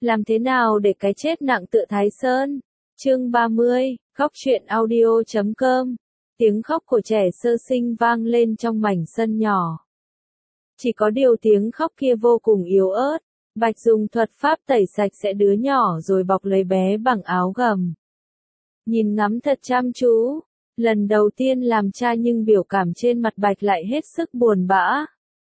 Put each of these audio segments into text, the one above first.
Làm thế nào để cái chết nặng tựa Thái Sơn? Chương 30, khóc truyện audio.com. Tiếng khóc của trẻ sơ sinh vang lên trong mảnh sân nhỏ. Chỉ có điều tiếng khóc kia vô cùng yếu ớt. Bạch dùng thuật pháp tẩy sạch sẽ đứa nhỏ rồi bọc lấy bé bằng áo gầm. Nhìn ngắm thật chăm chú. Lần đầu tiên làm cha nhưng biểu cảm trên mặt Bạch lại hết sức buồn bã.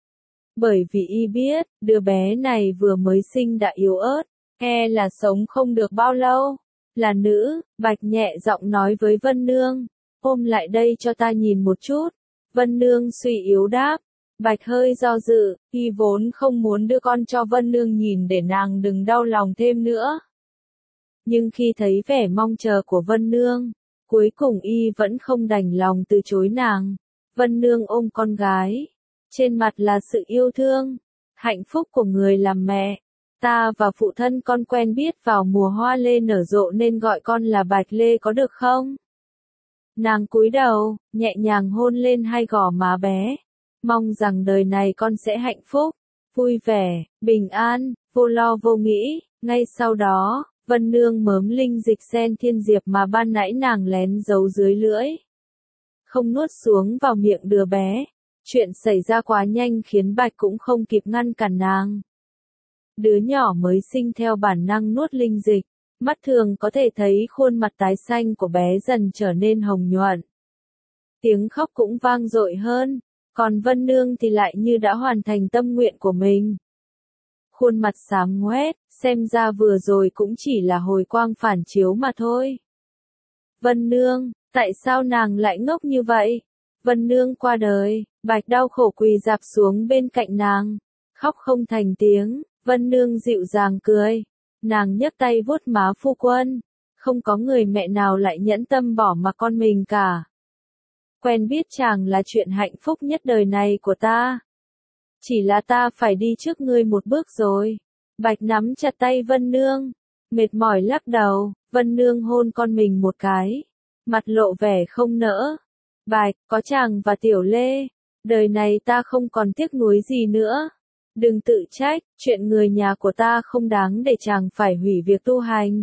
Bởi vì y biết, đứa bé này vừa mới sinh đã yếu ớt, là sống không được bao lâu. Là nữ, Bạch nhẹ giọng nói với Vân Nương, ôm lại đây cho ta nhìn một chút. Vân Nương suy yếu đáp. Bạch hơi do dự, y vốn không muốn đưa con cho Vân Nương nhìn để nàng đừng đau lòng thêm nữa. Nhưng khi thấy vẻ mong chờ của Vân Nương, cuối cùng y vẫn không đành lòng từ chối nàng. Vân Nương ôm con gái. Trên mặt là sự yêu thương, hạnh phúc của người làm mẹ. Ta và phụ thân con quen biết vào mùa hoa lê nở rộ nên gọi con là Bạch Lê có được không? Nàng cúi đầu, nhẹ nhàng hôn lên hai gò má bé. Mong rằng đời này con sẽ hạnh phúc, vui vẻ, bình an, vô lo vô nghĩ. Ngay sau đó, Vân Nương mớm linh dịch sen thiên diệp mà ban nãy nàng lén giấu dưới lưỡi. Không nuốt xuống vào miệng đứa bé. Chuyện xảy ra quá nhanh khiến Bạch cũng không kịp ngăn cản nàng. Đứa nhỏ mới sinh theo bản năng nuốt linh dịch, mắt thường có thể thấy khuôn mặt tái xanh của bé dần trở nên hồng nhuận. Tiếng khóc cũng vang dội hơn, còn Vân Nương thì lại như đã hoàn thành tâm nguyện của mình. Khuôn mặt xám ngoét, xem ra vừa rồi cũng chỉ là hồi quang phản chiếu mà thôi. Vân Nương, tại sao nàng lại ngốc như vậy? Vân Nương qua đời, Bạch đau khổ quỳ rạp xuống bên cạnh nàng, khóc không thành tiếng. Vân Nương dịu dàng cười, nàng nhấc tay vuốt má phu quân, không có người mẹ nào lại nhẫn tâm bỏ mặc con mình cả. Quen biết chàng là chuyện hạnh phúc nhất đời này của ta. Chỉ là ta phải đi trước ngươi một bước rồi. Bạch nắm chặt tay Vân Nương, mệt mỏi lắc đầu. Vân Nương hôn con mình một cái, mặt lộ vẻ không nỡ. Bạch, có chàng và Tiểu Lê, đời này ta không còn tiếc nuối gì nữa. Đừng tự trách, chuyện người nhà của ta không đáng để chàng phải hủy việc tu hành.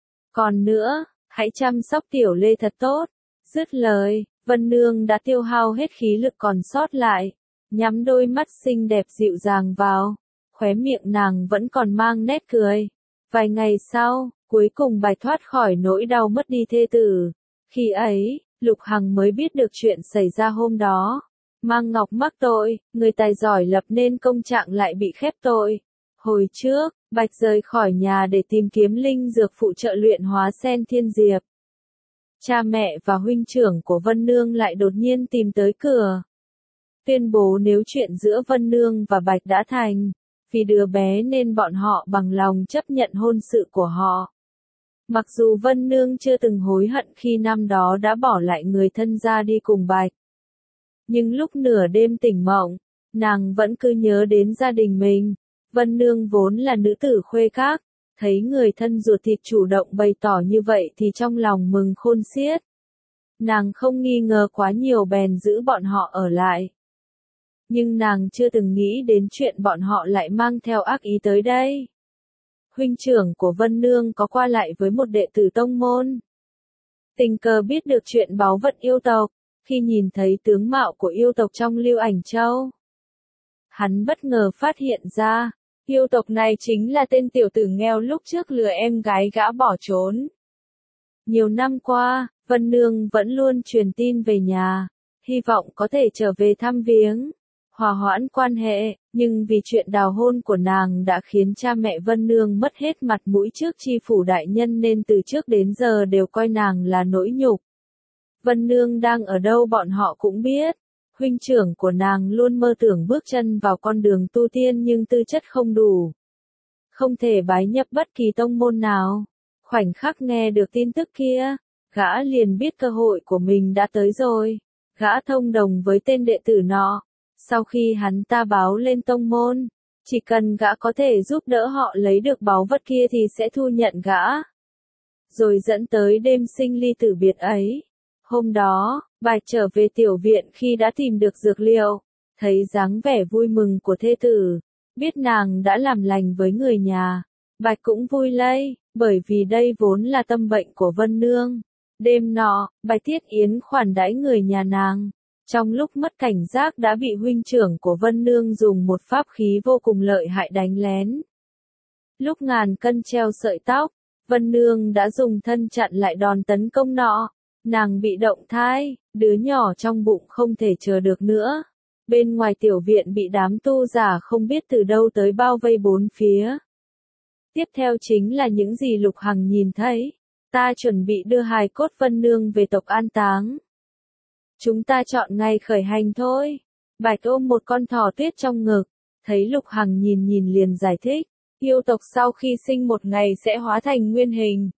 Còn nữa, hãy chăm sóc Tiểu Lê thật tốt. Dứt lời, Vân Nương đã tiêu hao hết khí lực còn sót lại, nhắm đôi mắt xinh đẹp dịu dàng vào, khóe miệng nàng vẫn còn mang nét cười. Vài ngày sau, cuối cùng Bạch thoát khỏi nỗi đau mất đi thê tử. Khi ấy, Lục Hằng mới biết được chuyện xảy ra hôm đó. Mang Ngọc mắc tội, người tài giỏi lập nên công trạng lại bị khép tội. Hồi trước, Bạch rời khỏi nhà để tìm kiếm linh dược phụ trợ luyện hóa sen thiên diệp. Cha mẹ và huynh trưởng của Vân Nương lại đột nhiên tìm tới cửa. Tuyên bố nếu chuyện giữa Vân Nương và Bạch đã thành, vì đứa bé nên bọn họ bằng lòng chấp nhận hôn sự của họ. Mặc dù Vân Nương chưa từng hối hận khi năm đó đã bỏ lại người thân ra đi cùng Bạch. Nhưng lúc nửa đêm tỉnh mộng, nàng vẫn cứ nhớ đến gia đình mình. Vân Nương vốn là nữ tử khuê các, thấy người thân ruột thịt chủ động bày tỏ như vậy thì trong lòng mừng khôn xiết. Nàng không nghi ngờ quá nhiều bèn giữ bọn họ ở lại. Nhưng nàng chưa từng nghĩ đến chuyện bọn họ lại mang theo ác ý tới đây. Huynh trưởng của Vân Nương có qua lại với một đệ tử tông môn. Tình cờ biết được chuyện báu vật yêu tộc. Khi nhìn thấy tướng mạo của yêu tộc trong Lưu Ảnh Châu, hắn bất ngờ phát hiện ra, yêu tộc này chính là tên tiểu tử nghèo lúc trước lừa em gái gã bỏ trốn. Nhiều năm qua, Vân Nương vẫn luôn truyền tin về nhà, hy vọng có thể trở về thăm viếng, hòa hoãn quan hệ, nhưng vì chuyện đào hôn của nàng đã khiến cha mẹ Vân Nương mất hết mặt mũi trước chi phủ đại nhân nên từ trước đến giờ đều coi nàng là nỗi nhục. Vân Nương đang ở đâu bọn họ cũng biết. Huynh trưởng của nàng luôn mơ tưởng bước chân vào con đường tu tiên nhưng tư chất không đủ, không thể bái nhập bất kỳ tông môn nào. Khoảnh khắc nghe được tin tức kia, gã liền biết cơ hội của mình đã tới rồi. Gã thông đồng với tên đệ tử nọ. Sau khi hắn ta báo lên tông môn, chỉ cần gã có thể giúp đỡ họ lấy được báu vật kia thì sẽ thu nhận gã. Rồi dẫn tới đêm sinh ly tử biệt ấy. Hôm đó, Bạch trở về tiểu viện khi đã tìm được dược liệu, thấy dáng vẻ vui mừng của thê tử, biết nàng đã làm lành với người nhà, Bạch cũng vui lây, bởi vì đây vốn là tâm bệnh của Vân Nương. Đêm nọ, Bạch Thiết Yến khoản đãi người nhà nàng. Trong lúc mất cảnh giác đã bị huynh trưởng của Vân Nương dùng một pháp khí vô cùng lợi hại đánh lén. Lúc ngàn cân treo sợi tóc, Vân Nương đã dùng thân chặn lại đòn tấn công nọ. Nàng bị động thai, đứa nhỏ trong bụng không thể chờ được nữa. Bên ngoài tiểu viện bị đám tu giả không biết từ đâu tới bao vây bốn phía. Tiếp theo chính là những gì Lục Hằng nhìn thấy. Ta chuẩn bị đưa hài cốt Vân Nương về tộc an táng. Chúng ta chọn ngày khởi hành thôi. Bạch ôm một con thỏ tuyết trong ngực, thấy Lục Hằng nhìn liền giải thích. Yêu tộc sau khi sinh một ngày sẽ hóa thành nguyên hình.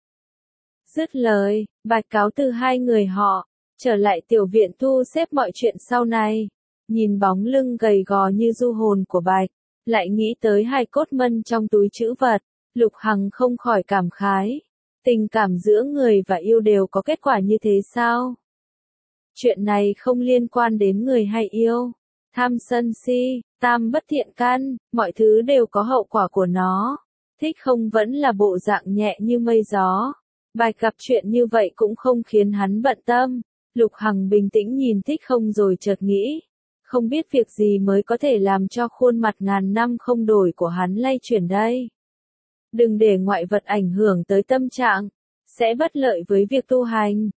Dứt lời, Bạch cáo từ hai người họ, trở lại tiểu viện thu xếp mọi chuyện sau này. Nhìn bóng lưng gầy gò như du hồn của Bạch, lại nghĩ tới hài cốt mân trong túi trữ vật, Lục Hằng không khỏi cảm khái. Tình cảm giữa người và yêu đều có kết quả như thế sao? Chuyện này không liên quan đến người hay yêu. Tham sân si, tam bất thiện căn, mọi thứ đều có hậu quả của nó. Thích không vẫn là bộ dạng nhẹ như mây gió. Bạch gặp chuyện như vậy cũng không khiến hắn bận tâm. Lục Hằng bình tĩnh nhìn Thích không rồi chợt nghĩ. Không biết việc gì mới có thể làm cho khuôn mặt ngàn năm không đổi của hắn lay chuyển đây. Đừng để ngoại vật ảnh hưởng tới tâm trạng, sẽ bất lợi với việc tu hành.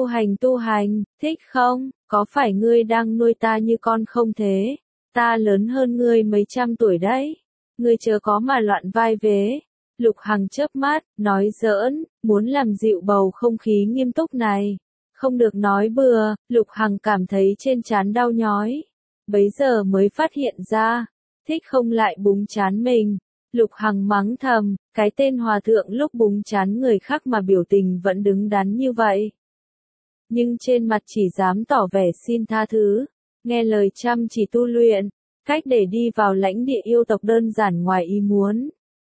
Tu hành, Thích không? Có phải ngươi đang nuôi ta như con không thế? Ta lớn hơn ngươi mấy trăm tuổi đấy. Ngươi chớ có mà loạn vai vế. Lục Hằng chớp mắt, nói giỡn, muốn làm dịu bầu không khí nghiêm túc này. Không được nói bừa, Lục Hằng cảm thấy trên trán đau nhói. Bấy giờ mới phát hiện ra, Thích không lại búng trán mình. Lục Hằng mắng thầm, cái tên hòa thượng lúc búng trán người khác mà biểu tình vẫn đứng đắn như vậy. Nhưng trên mặt chỉ dám tỏ vẻ xin tha thứ, nghe lời chăm chỉ tu luyện, cách để đi vào lãnh địa yêu tộc đơn giản ngoài ý muốn.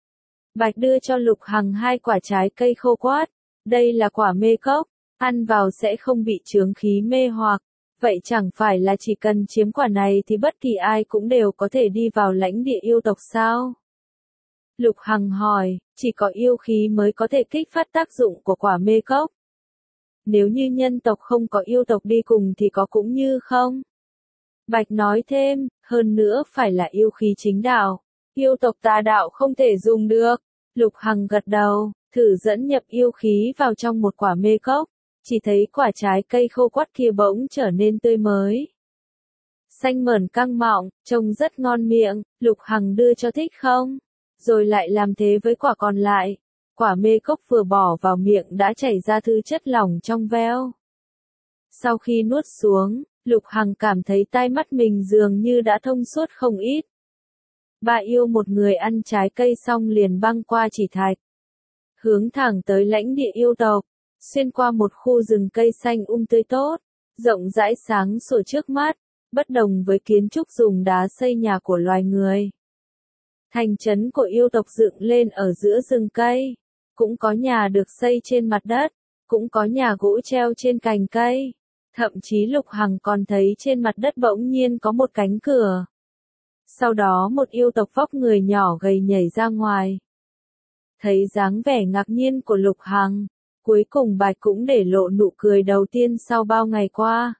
Bạch đưa cho Lục Hằng 2 quả trái cây khô quát, đây là quả mê cốc, ăn vào sẽ không bị chướng khí mê hoặc, vậy chẳng phải là chỉ cần chiếm quả này thì bất kỳ ai cũng đều có thể đi vào lãnh địa yêu tộc sao? Lục Hằng hỏi, chỉ có yêu khí mới có thể kích phát tác dụng của quả mê cốc. Nếu như nhân tộc không có yêu tộc đi cùng thì có cũng như không. Bạch nói thêm, hơn nữa phải là yêu khí chính đạo. Yêu tộc tà đạo không thể dùng được. Lục Hằng gật đầu, thử dẫn nhập yêu khí vào trong một quả mê cốc. Chỉ thấy quả trái cây khô quắt kia bỗng trở nên tươi mới. Xanh mởn căng mọng, trông rất ngon miệng, Lục Hằng đưa cho Thích không? Rồi lại làm thế với quả còn lại. Quả mê cốc vừa bỏ vào miệng đã chảy ra thứ chất lỏng trong veo. Sau khi nuốt xuống, Lục Hằng cảm thấy tai mắt mình dường như đã thông suốt không ít. Bà yêu một người ăn trái cây xong liền băng qua chỉ thạch. Hướng thẳng tới lãnh địa yêu tộc, xuyên qua một khu rừng cây xanh tươi tốt, rộng rãi sáng sủa trước mắt, bất đồng với kiến trúc dùng đá xây nhà của loài người. Thành trấn của yêu tộc dựng lên ở giữa rừng cây, cũng có nhà được xây trên mặt đất, cũng có nhà gỗ treo trên cành cây. Thậm chí Lục Hằng còn thấy trên mặt đất bỗng nhiên có một cánh cửa. Sau đó một yêu tộc vóc người nhỏ gầy nhảy ra ngoài. Thấy dáng vẻ ngạc nhiên của Lục Hằng, cuối cùng Bạch cũng để lộ nụ cười đầu tiên sau bao ngày qua.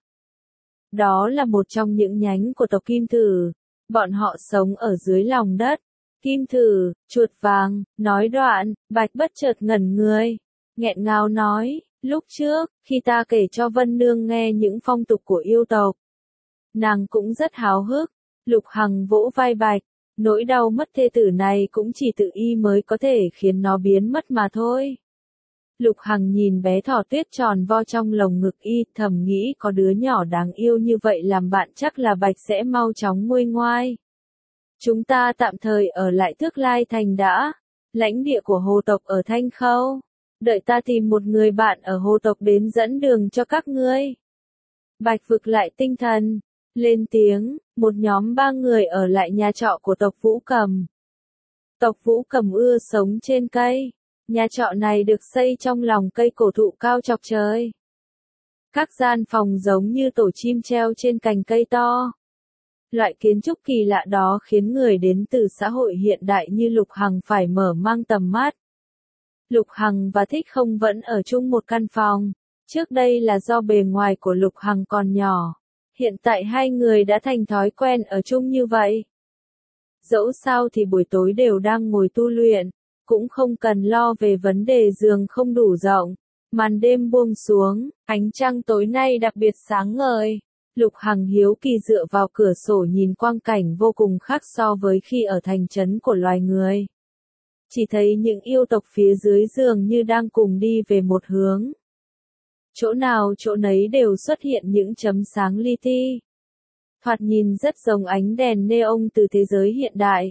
Đó là một trong những nhánh của tộc Kim Thử, bọn họ sống ở dưới lòng đất. Kim Thử, chuột vàng, nói đoạn, Bạch bất chợt ngẩn người, nghẹn ngào nói, lúc trước, khi ta kể cho Vân Nương nghe những phong tục của yêu tộc, nàng cũng rất háo hức. Lục Hằng vỗ vai Bạch, nỗi đau mất thê tử này cũng chỉ tự y mới có thể khiến nó biến mất mà thôi. Lục Hằng nhìn bé thỏ tuyết tròn vo trong lồng ngực y, thầm nghĩ có đứa nhỏ đáng yêu như vậy làm bạn chắc là Bạch sẽ mau chóng nguôi ngoai. Chúng ta tạm thời ở lại Thước Lai Thành đã, lãnh địa của hồ tộc ở Thanh Khâu. Đợi ta tìm một người bạn ở hồ tộc đến dẫn đường cho các ngươi. Bạch vực lại tinh thần, lên tiếng, một nhóm 3 người ở lại nhà trọ của tộc Vũ Cầm. Tộc Vũ Cầm ưa sống trên cây, nhà trọ này được xây trong lòng cây cổ thụ cao chọc trời. Các gian phòng giống như tổ chim treo trên cành cây to. Loại kiến trúc kỳ lạ đó khiến người đến từ xã hội hiện đại như Lục Hằng phải mở mang tầm mắt. Lục Hằng và Thích Không vẫn ở chung một căn phòng. Trước đây là do bề ngoài của Lục Hằng còn nhỏ. Hiện tại hai người đã thành thói quen ở chung như vậy. Dẫu sao thì buổi tối đều đang ngồi tu luyện, cũng không cần lo về vấn đề giường không đủ rộng. Màn đêm buông xuống, ánh trăng tối nay đặc biệt sáng ngời. Lục Hằng hiếu kỳ dựa vào cửa sổ nhìn quang cảnh vô cùng khác so với khi ở thành trấn của loài người. Chỉ thấy những yêu tộc phía dưới giường như đang cùng đi về một hướng. Chỗ nào chỗ nấy đều xuất hiện những chấm sáng li ti. Thoạt nhìn rất giống ánh đèn neon từ thế giới hiện đại.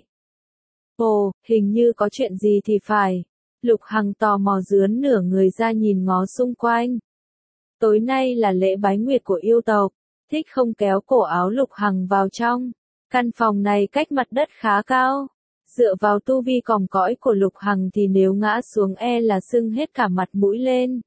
Ồ, hình như có chuyện gì thì phải. Lục Hằng tò mò dướn nửa người ra nhìn ngó xung quanh. Tối nay là lễ bái nguyệt của yêu tộc. Thích Không kéo cổ áo Lục Hằng vào trong. Căn phòng này cách mặt đất khá cao. Dựa vào tu vi còm cõi của Lục Hằng thì nếu ngã xuống là sưng hết cả mặt mũi lên.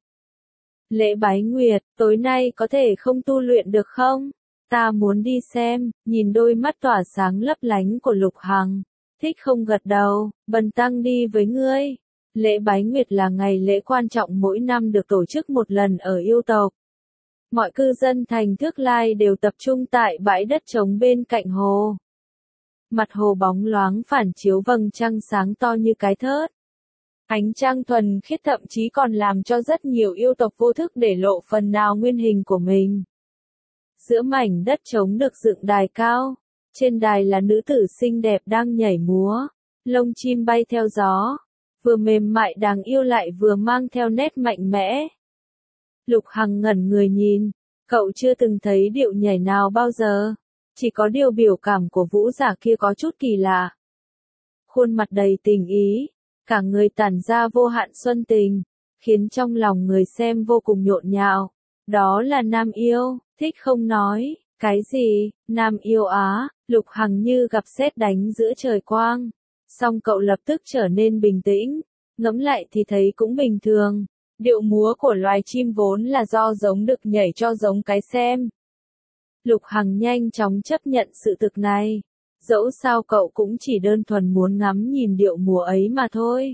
Lễ bái nguyệt, tối nay có thể không tu luyện được không? Ta muốn đi xem, nhìn đôi mắt tỏa sáng lấp lánh của Lục Hằng. Thích Không gật đầu, bần tăng đi với ngươi. Lễ bái nguyệt là ngày lễ quan trọng mỗi năm được tổ chức một lần ở yêu tộc. Mọi cư dân thành Thước Lai đều tập trung tại bãi đất trống bên cạnh hồ. Mặt hồ bóng loáng phản chiếu vầng trăng sáng to như cái thớt. Ánh trăng thuần khiết thậm chí còn làm cho rất nhiều yêu tộc vô thức để lộ phần nào nguyên hình của mình. Giữa mảnh đất trống được dựng đài cao. Trên đài là nữ tử xinh đẹp đang nhảy múa. Lông chim bay theo gió. Vừa mềm mại đáng yêu lại vừa mang theo nét mạnh mẽ. Lục Hằng ngẩn người nhìn. Cậu chưa từng thấy điệu nhảy nào bao giờ. Chỉ có điều biểu cảm của vũ giả kia có chút kỳ lạ. Khuôn mặt đầy tình ý. Cả người tản ra vô hạn xuân tình. Khiến trong lòng người xem vô cùng nhộn nhạo. Đó là Nam Yêu. Thích Không nói. Cái gì? Nam Yêu á? Lục Hằng như gặp sét đánh giữa trời quang. Song cậu lập tức trở nên bình tĩnh. Ngẫm lại thì thấy cũng bình thường. Điệu múa của loài chim vốn là do giống được nhảy cho giống cái xem. Lục Hằng nhanh chóng chấp nhận sự thực này. Dẫu sao cậu cũng chỉ đơn thuần muốn ngắm nhìn điệu múa ấy mà thôi.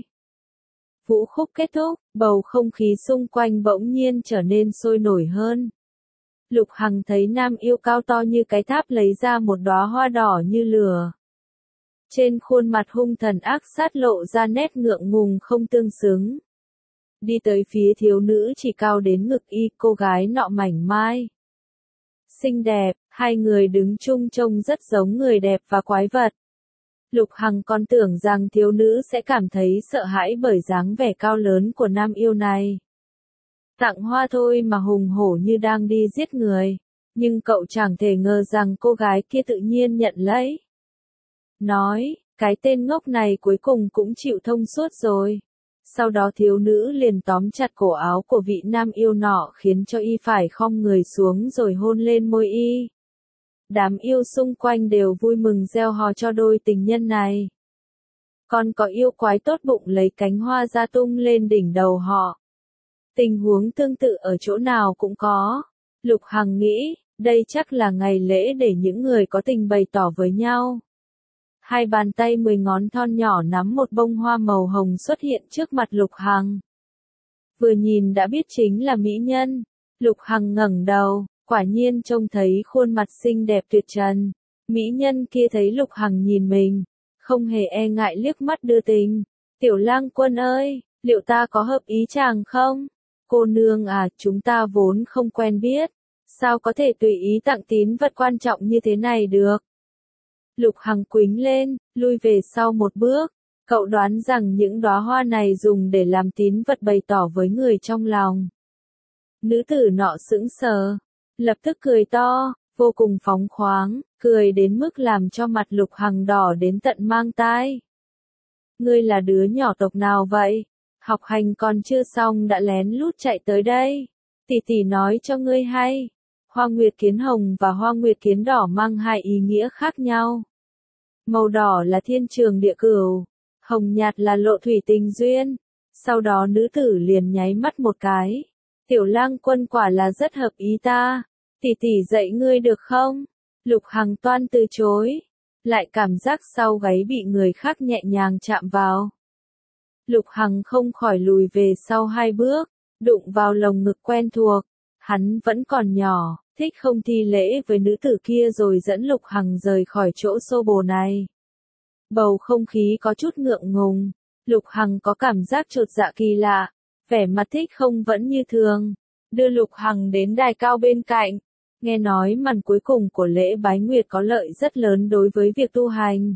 Vũ khúc kết thúc, bầu không khí xung quanh bỗng nhiên trở nên sôi nổi hơn. Lục Hằng thấy Nam Yêu cao to như cái tháp lấy ra một đóa hoa đỏ như lửa. Trên khuôn mặt hung thần ác sát lộ ra nét ngượng ngùng không tương xứng. Đi tới phía thiếu nữ chỉ cao đến ngực y, cô gái nọ mảnh mai. Xinh đẹp, hai người đứng chung trông rất giống người đẹp và quái vật. Lục Hằng còn tưởng rằng thiếu nữ sẽ cảm thấy sợ hãi bởi dáng vẻ cao lớn của Nam Yêu này. Tặng hoa thôi mà hùng hổ như đang đi giết người. Nhưng cậu chẳng thể ngờ rằng cô gái kia tự nhiên nhận lấy. Nói, cái tên ngốc này cuối cùng cũng chịu thông suốt rồi. Sau đó thiếu nữ liền tóm chặt cổ áo của vị Nam Yêu nọ khiến cho y phải khom người xuống rồi hôn lên môi y. Đám yêu xung quanh đều vui mừng reo hò cho đôi tình nhân này. Còn có yêu quái tốt bụng lấy cánh hoa ra tung lên đỉnh đầu họ. Tình huống tương tự ở chỗ nào cũng có. Lục Hằng nghĩ, đây chắc là ngày lễ để những người có tình bày tỏ với nhau. Hai bàn tay 10 ngón thon nhỏ nắm một bông hoa màu hồng xuất hiện trước mặt Lục Hằng. Vừa nhìn đã biết chính là mỹ nhân. Lục Hằng ngẩng đầu, quả nhiên trông thấy khuôn mặt xinh đẹp tuyệt trần. Mỹ nhân kia thấy Lục Hằng nhìn mình, không hề e ngại liếc mắt đưa tình. Tiểu Lang Quân ơi, liệu ta có hợp ý chàng không? Cô nương à, chúng ta vốn không quen biết. Sao có thể tùy ý tặng tín vật quan trọng như thế này được? Lục Hằng quĩnh lên, lui về sau một bước. Cậu đoán rằng những đóa hoa này dùng để làm tín vật bày tỏ với người trong lòng. Nữ tử nọ sững sờ, lập tức cười to, vô cùng phóng khoáng, cười đến mức làm cho mặt Lục Hằng đỏ đến tận mang tai. Ngươi là đứa nhỏ tộc nào vậy? Học hành còn chưa xong đã lén lút chạy tới đây. Tỷ tỷ nói cho ngươi hay. Hoa nguyệt kiến hồng và hoa nguyệt kiến đỏ mang hai ý nghĩa khác nhau. Màu đỏ là thiên trường địa cửu, hồng nhạt là lộ thủy tình duyên. Sau đó nữ tử liền nháy mắt một cái. Tiểu Lang Quân quả là rất hợp ý ta. Tỷ tỷ dạy ngươi được không? Lục Hằng toan từ chối, lại cảm giác sau gáy bị người khác nhẹ nhàng chạm vào. Lục Hằng không khỏi lùi về sau 2 bước, đụng vào lồng ngực quen thuộc. Hắn vẫn còn nhỏ, thích không thi lễ với nữ tử kia rồi dẫn Lục Hằng rời khỏi chỗ xô bồ này. Bầu không khí có chút ngượng ngùng, Lục Hằng có cảm giác chột dạ kỳ lạ, vẻ mặt Thích không vẫn như thường, đưa Lục Hằng đến đài cao bên cạnh. Nghe nói màn cuối cùng của lễ bái nguyệt có lợi rất lớn đối với việc tu hành.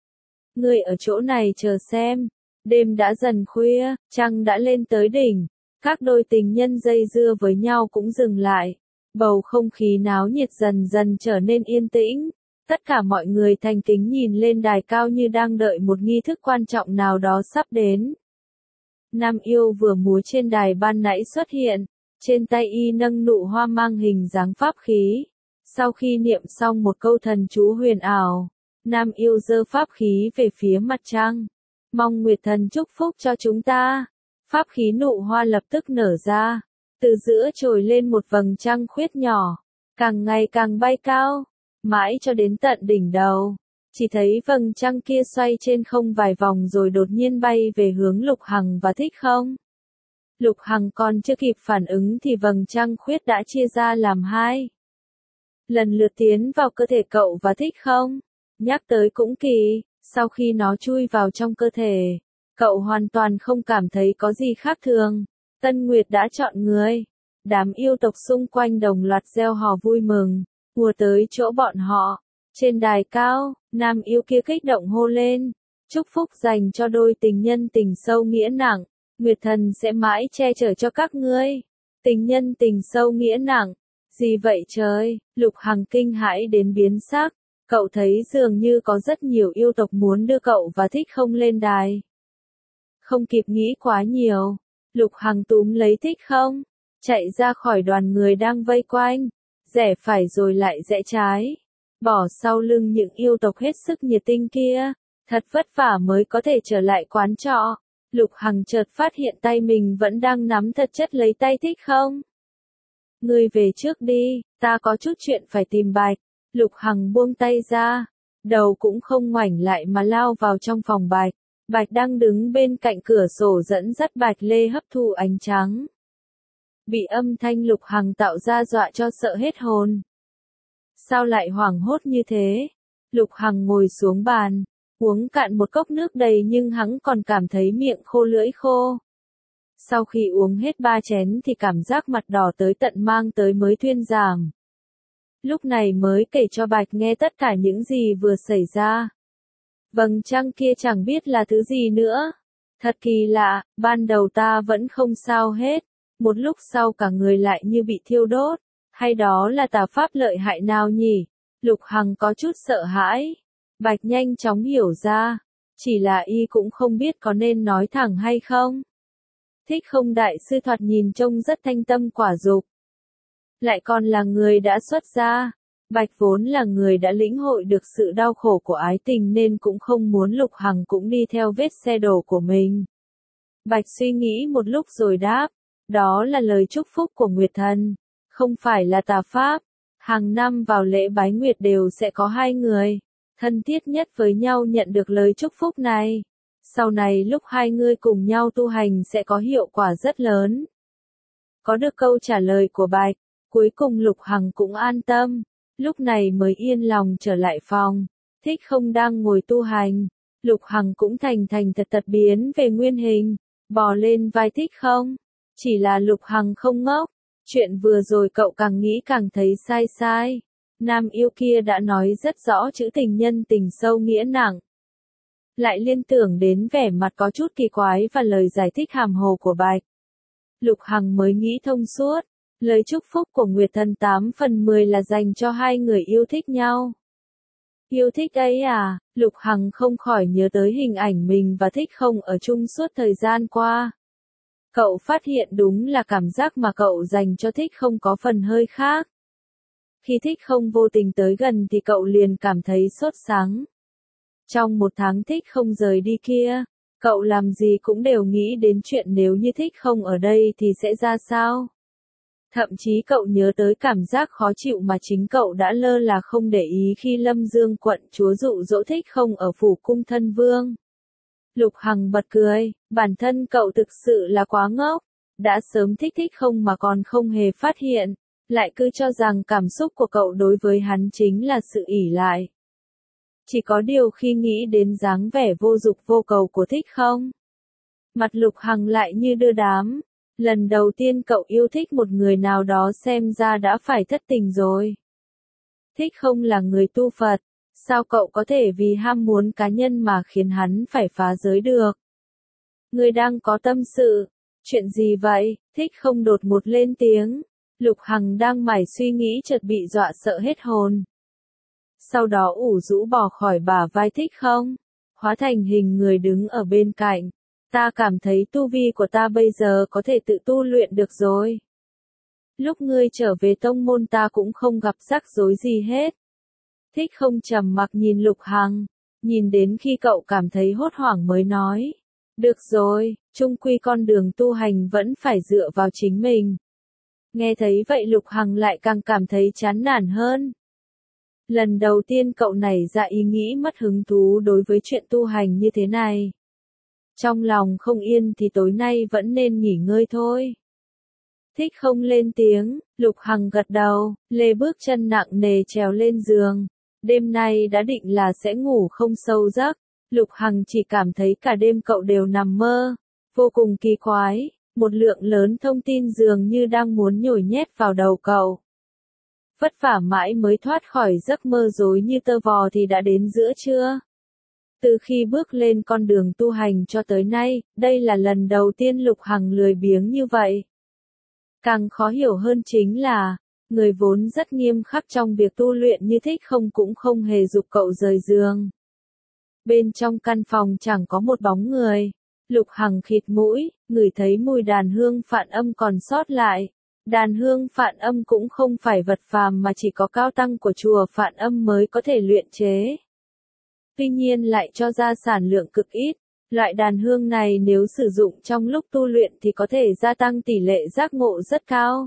Ngươi ở chỗ này chờ xem, đêm đã dần khuya, trăng đã lên tới đỉnh, các đôi tình nhân dây dưa với nhau cũng dừng lại. Bầu không khí náo nhiệt dần dần trở nên yên tĩnh, tất cả mọi người thành kính nhìn lên đài cao như đang đợi một nghi thức quan trọng nào đó sắp đến. Nam yêu vừa múa trên đài ban nãy xuất hiện, trên tay y nâng nụ hoa mang hình dáng pháp khí. Sau khi niệm xong một câu thần chú huyền ảo, Nam yêu giơ pháp khí về phía mặt trăng. Mong Nguyệt Thần chúc phúc cho chúng ta. Pháp khí nụ hoa lập tức nở ra, từ giữa trồi lên một vầng trăng khuyết nhỏ, càng ngày càng bay cao, mãi cho đến tận đỉnh đầu. Chỉ thấy vầng trăng kia xoay trên không vài vòng rồi đột nhiên bay về hướng Lục Hằng và Thích không. Lục Hằng còn chưa kịp phản ứng thì vầng trăng khuyết đã chia ra làm 2. Lần lượt tiến vào cơ thể cậu và Thích không. Nhắc tới cũng kỳ, sau khi nó chui vào trong cơ thể, cậu hoàn toàn không cảm thấy có gì khác thường. Tân Nguyệt đã chọn người. Đám yêu tộc xung quanh đồng loạt reo hò vui mừng, hùa tới chỗ bọn họ. Trên đài cao, nam yêu kia kích động hô lên, chúc phúc dành cho đôi tình nhân tình sâu nghĩa nặng. Nguyệt Thần sẽ mãi che chở cho các ngươi. Tình nhân tình sâu nghĩa nặng. Gì vậy trời? Lục Hằng kinh hãi đến biến sắc. Cậu thấy dường như có rất nhiều yêu tộc muốn đưa cậu và Thích không lên đài. Không kịp nghĩ quá nhiều, Lục Hằng túm lấy Thích không, chạy ra khỏi đoàn người đang vây quanh, rẽ phải rồi lại rẽ trái, bỏ sau lưng những yêu tộc hết sức nhiệt tình kia. Thật vất vả mới có thể trở lại quán trọ. Lục Hằng chợt phát hiện tay mình vẫn đang nắm thật chất lấy tay Thích không. Ngươi về trước đi, ta có chút chuyện phải tìm Bạch. Lục Hằng buông tay ra, đầu cũng không ngoảnh lại mà lao vào trong phòng Bạch. Bạch đang đứng bên cạnh cửa sổ dẫn dắt Bạch Lê hấp thụ ánh trắng. Bị âm thanh Lục Hằng tạo ra dọa cho sợ hết hồn. Sao lại hoảng hốt như thế? Lục Hằng ngồi xuống bàn, uống cạn một cốc nước đầy nhưng hắn còn cảm thấy miệng khô lưỡi khô. Sau khi uống hết 3 chén thì cảm giác mặt đỏ tới tận mang tới mới thuyên giảm. Lúc này mới kể cho Bạch nghe tất cả những gì vừa xảy ra. Vầng trăng kia chẳng biết là thứ gì nữa. Thật kỳ lạ, ban đầu ta vẫn không sao hết. Một lúc sau cả người lại như bị thiêu đốt. Hay đó là tà pháp lợi hại nào nhỉ? Lục Hằng có chút sợ hãi. Bạch nhanh chóng hiểu ra. Chỉ là y cũng không biết có nên nói thẳng hay không. Thích không đại sư thoạt nhìn trông rất thanh tâm quả dục. Lại còn là người đã xuất gia. Bạch vốn là người đã lĩnh hội được sự đau khổ của ái tình nên cũng không muốn Lục Hằng cũng đi theo vết xe đổ của mình. Bạch suy nghĩ một lúc rồi đáp, đó là lời chúc phúc của Nguyệt Thần, không phải là tà pháp. Hàng năm vào lễ bái nguyệt đều sẽ có 2 người thân thiết nhất với nhau nhận được lời chúc phúc này. Sau này lúc 2 người cùng nhau tu hành sẽ có hiệu quả rất lớn. Có được câu trả lời của Bạch, cuối cùng Lục Hằng cũng an tâm. Lúc này mới yên lòng trở lại phòng. Thích không đang ngồi tu hành. Lục Hằng cũng thành thật thật biến về nguyên hình, bò lên vai Thích không. Chỉ là Lục Hằng không ngốc. Chuyện vừa rồi cậu càng nghĩ càng thấy sai. Nam yêu kia đã nói rất rõ chữ tình nhân tình sâu nghĩa nặng. Lại liên tưởng đến vẻ mặt có chút kỳ quái và lời giải thích hàm hồ của Bạch. Lục Hằng mới nghĩ thông suốt. Lời chúc phúc của Nguyệt Thần 8 phần 10 là dành cho 2 người yêu thích nhau. Yêu thích ấy à? Lục Hằng không khỏi nhớ tới hình ảnh mình và Thích không ở chung suốt thời gian qua. Cậu phát hiện đúng là cảm giác mà cậu dành cho Thích không có phần hơi khác. Khi Thích không vô tình tới gần thì cậu liền cảm thấy sốt sắng. Trong 1 tháng Thích không rời đi kia, cậu làm gì cũng đều nghĩ đến chuyện nếu như Thích không ở đây thì sẽ ra sao. Thậm chí cậu nhớ tới cảm giác khó chịu mà chính cậu đã lơ là không để ý khi Lâm Dương quận chúa dụ dỗ Thích Không ở phủ cung thân vương. Lục Hằng bật cười, bản thân cậu thực sự là quá ngốc, đã sớm thích Thích Không mà còn không hề phát hiện, lại cứ cho rằng cảm xúc của cậu đối với hắn chính là sự ỷ lại. Chỉ có điều khi nghĩ đến dáng vẻ vô dục vô cầu của Thích Không, mặt Lục Hằng lại như đưa đám. Lần đầu tiên cậu yêu thích một người nào đó xem ra đã phải thất tình rồi. Thích Không là người tu Phật, sao cậu có thể vì ham muốn cá nhân mà khiến hắn phải phá giới được? Người đang có tâm sự, chuyện gì vậy? Thích Không đột ngột lên tiếng. Lục Hằng đang mải suy nghĩ chợt bị dọa sợ hết hồn. Sau đó ủ rũ bỏ khỏi bả vai Thích Không, hóa thành hình người đứng ở bên cạnh. Ta cảm thấy tu vi của ta bây giờ có thể tự tu luyện được rồi. Lúc ngươi trở về tông môn ta cũng không gặp rắc rối gì hết. Thích Không trầm mặc nhìn Lục Hằng, nhìn đến khi cậu cảm thấy hốt hoảng mới nói. Được rồi, chung quy con đường tu hành vẫn phải dựa vào chính mình. Nghe thấy vậy Lục Hằng lại càng cảm thấy chán nản hơn. Lần đầu tiên cậu nảy ra ý nghĩ mất hứng thú đối với chuyện tu hành như thế này. Trong lòng không yên thì tối nay vẫn nên nghỉ ngơi thôi. Thích Không lên tiếng, Lục Hằng gật đầu, lê bước chân nặng nề trèo lên giường. Đêm nay đã định là sẽ ngủ không sâu giấc. Lục Hằng chỉ cảm thấy cả đêm cậu đều nằm mơ. Vô cùng kỳ quái, một lượng lớn thông tin dường như đang muốn nhồi nhét vào đầu cậu. Vất vả mãi mới thoát khỏi giấc mơ rối như tơ vò thì đã đến giữa trưa. Từ khi bước lên con đường tu hành cho tới nay, đây là lần đầu tiên Lục Hằng lười biếng như vậy. Càng khó hiểu hơn chính là, người vốn rất nghiêm khắc trong việc tu luyện như Thích Không cũng không hề giục cậu rời giường. Bên trong căn phòng chẳng có một bóng người. Lục Hằng khịt mũi, ngửi thấy mùi đàn hương Phạn Âm còn sót lại. Đàn hương Phạn Âm cũng không phải vật phàm mà chỉ có cao tăng của chùa Phạn Âm mới có thể luyện chế. Tuy nhiên lại cho ra sản lượng cực ít. Loại đàn hương này nếu sử dụng trong lúc tu luyện thì có thể gia tăng tỷ lệ giác ngộ rất cao.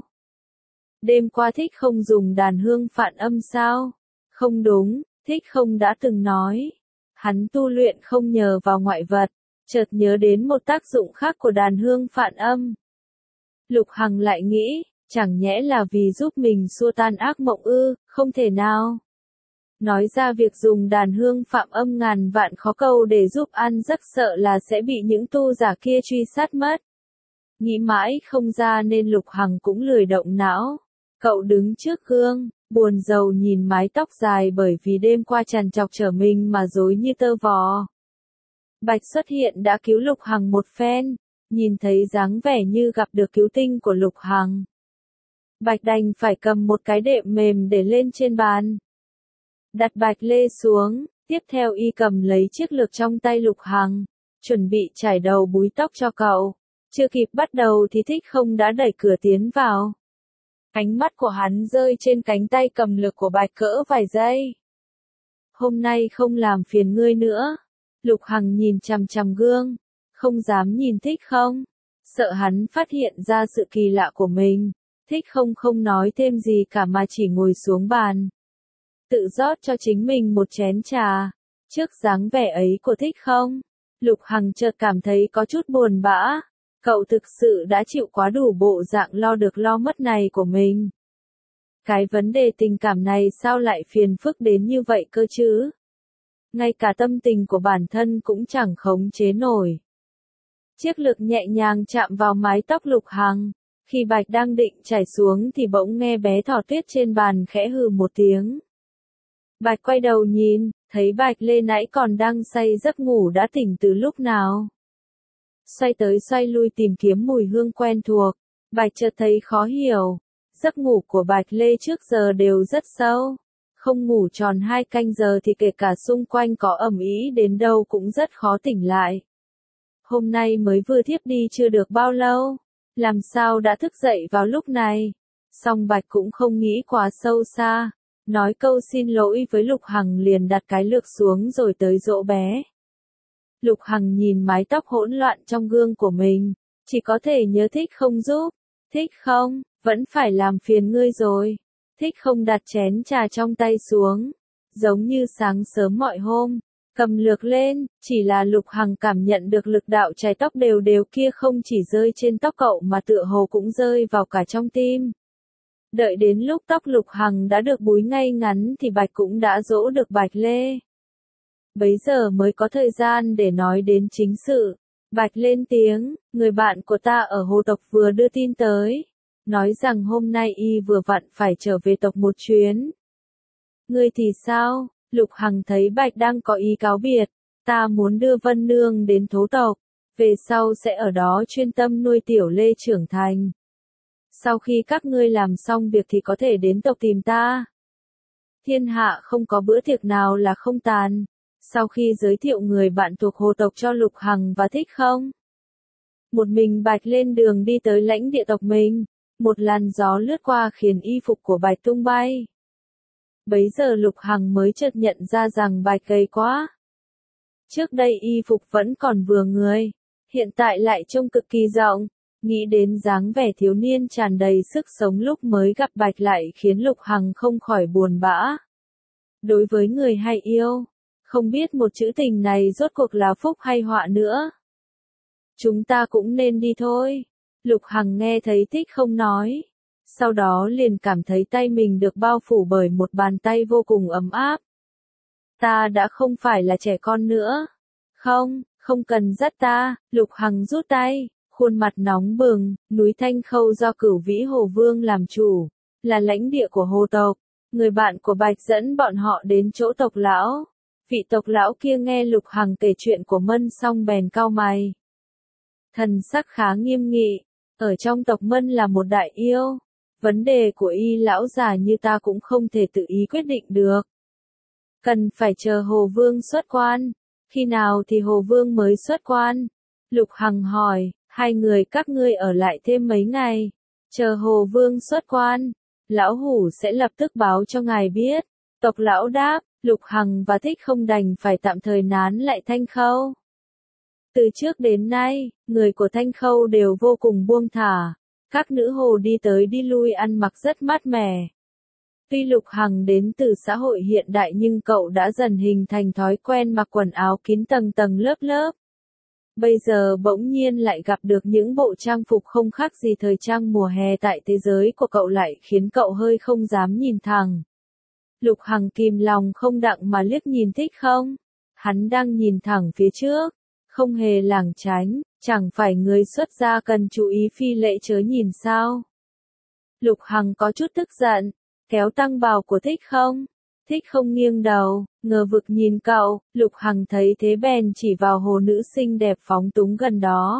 Đêm qua Thích Không dùng đàn hương Phạn Âm sao? Không đúng, Thích Không đã từng nói. Hắn tu luyện không nhờ vào ngoại vật, chợt nhớ đến một tác dụng khác của đàn hương Phạn Âm. Lục Hằng lại nghĩ, chẳng nhẽ là vì giúp mình xua tan ác mộng ư, không thể nào. Nói ra việc dùng đàn hương Phạm Âm ngàn vạn khó cầu để giúp ăn giấc sợ là sẽ bị những tu giả kia truy sát mất. Nghĩ mãi không ra nên Lục Hằng cũng lười động não. Cậu đứng trước gương, buồn rầu nhìn mái tóc dài bởi vì đêm qua trằn trọc trở mình mà rối như tơ vò. Bạch xuất hiện đã cứu Lục Hằng một phen, nhìn thấy dáng vẻ như gặp được cứu tinh của Lục Hằng. Bạch đành phải cầm một cái đệm mềm để lên trên bàn. Đặt Bạch Lê xuống, tiếp theo y cầm lấy chiếc lược trong tay Lục Hằng, chuẩn bị chải đầu búi tóc cho cậu. Chưa kịp bắt đầu thì Thích Không đã đẩy cửa tiến vào. Ánh mắt của hắn rơi trên cánh tay cầm lược của Bạch cỡ vài giây. Hôm nay không làm phiền ngươi nữa. Lục Hằng nhìn chằm chằm gương, không dám nhìn Thích Không, sợ hắn phát hiện ra sự kỳ lạ của mình. Thích Không không nói thêm gì cả mà chỉ ngồi xuống bàn. Tự rót cho chính mình một chén trà. Trước dáng vẻ ấy của Thích Không, Lục Hằng chợt cảm thấy có chút buồn bã. Cậu thực sự đã chịu quá đủ bộ dạng lo được lo mất này của mình. Cái vấn đề tình cảm này sao lại phiền phức đến như vậy cơ chứ? Ngay cả tâm tình của bản thân cũng chẳng khống chế nổi. Chiếc lược nhẹ nhàng chạm vào mái tóc Lục Hằng. Khi Bạch đang định chảy xuống thì bỗng nghe bé Thỏ Tuyết trên bàn khẽ hừ một tiếng. Bạch quay đầu nhìn, thấy Bạch Lê nãy còn đang say giấc ngủ đã tỉnh từ lúc nào. Xoay tới xoay lui tìm kiếm mùi hương quen thuộc, Bạch chợt thấy khó hiểu. Giấc ngủ của Bạch Lê trước giờ đều rất sâu. Không ngủ tròn 2 canh giờ thì kể cả xung quanh có ầm ĩ đến đâu cũng rất khó tỉnh lại. Hôm nay mới vừa thiếp đi chưa được bao lâu, làm sao đã thức dậy vào lúc này? Song Bạch cũng không nghĩ quá sâu xa, nói câu xin lỗi với Lục Hằng liền đặt cái lược xuống rồi tới dỗ bé. Lục Hằng nhìn mái tóc hỗn loạn trong gương của mình, chỉ có thể nhớ Thích Không giúp. Thích Không, Vẫn phải làm phiền ngươi rồi. Thích không đặt chén trà trong tay xuống. Giống như sáng sớm mọi hôm. Cầm lược lên, chỉ là Lục Hằng cảm nhận được lực đạo chải tóc đều đều kia không chỉ rơi trên tóc cậu mà tựa hồ cũng rơi vào cả trong tim. Đợi đến lúc tóc Lục Hằng đã được búi ngay ngắn thì Bạch cũng đã dỗ được Bạch Lê. Bấy giờ mới có thời gian để nói đến chính sự. Bạch lên tiếng, người bạn của ta ở Hồ Tộc vừa đưa tin tới. Nói rằng hôm nay y vừa vặn phải trở về tộc một chuyến. Ngươi thì sao? Lục Hằng thấy Bạch đang có ý cáo biệt. Ta muốn đưa Vân Nương đến Thố tộc. Về sau sẽ ở đó chuyên tâm nuôi Tiểu Lê trưởng thành. Sau khi các ngươi làm xong việc thì có thể đến tộc tìm ta. Thiên hạ không có bữa tiệc nào là không tàn. Sau khi giới thiệu người bạn thuộc Hồ tộc cho Lục Hằng và Thích không? Một mình Bạch lên đường đi tới lãnh địa tộc mình. Một làn gió lướt qua khiến y phục của Bạch tung bay. Bấy giờ Lục Hằng mới chợt nhận ra rằng Bạch gầy quá. Trước đây y phục vẫn còn vừa người. Hiện tại lại trông cực kỳ rộng. Nghĩ đến dáng vẻ thiếu niên tràn đầy sức sống lúc mới gặp Bạch lại khiến Lục Hằng không khỏi buồn bã. Đối với người hay yêu, không biết một chữ tình này rốt cuộc là phúc hay họa nữa. Chúng ta cũng nên đi thôi. Lục Hằng nghe thấy Thích không nói. Sau đó liền cảm thấy tay mình được bao phủ bởi một bàn tay vô cùng ấm áp. Ta đã không phải là trẻ con nữa. Không cần dắt ta. Lục Hằng rút tay. Khuôn mặt nóng bừng, núi Thanh Khâu do Cửu Vĩ Hồ Vương làm chủ, là lãnh địa của Hồ tộc. Người bạn của Bạch dẫn bọn họ đến chỗ tộc lão. Vị tộc lão kia nghe Lục Hằng kể chuyện của Mân xong bèn cau mày. Thần sắc khá nghiêm nghị, ở trong tộc Mân là một đại yêu. Vấn đề của y lão già như ta cũng không thể tự ý quyết định được. Cần phải chờ Hồ Vương xuất quan. Khi nào thì Hồ Vương mới xuất quan? Lục Hằng hỏi. Hai người các ngươi ở lại thêm mấy ngày, chờ Hồ Vương xuất quan, lão hủ sẽ lập tức báo cho ngài biết. Tộc lão đáp, Lục Hằng và Thích không đành phải tạm thời nán lại Thanh Khâu. Từ trước đến nay, người của Thanh Khâu đều vô cùng buông thả, các nữ hồ đi tới đi lui ăn mặc rất mát mẻ. Tuy Lục Hằng đến từ xã hội hiện đại nhưng cậu đã dần hình thành thói quen mặc quần áo kín tầng tầng lớp lớp. Bây giờ bỗng nhiên lại gặp được những bộ trang phục không khác gì thời trang mùa hè tại thế giới của cậu lại khiến cậu hơi không dám nhìn thẳng. Lục Hằng kìm lòng không đặng mà liếc nhìn Thích không? Hắn đang nhìn thẳng phía trước, không hề lảng tránh, chẳng phải người xuất gia cần chú ý phi lễ chớ nhìn sao? Lục Hằng có chút tức giận, kéo tăng bào của Thích không? Thích không nghiêng đầu, ngờ vực nhìn cậu, Lục Hằng thấy thế bèn chỉ vào hồ nữ xinh đẹp phóng túng gần đó.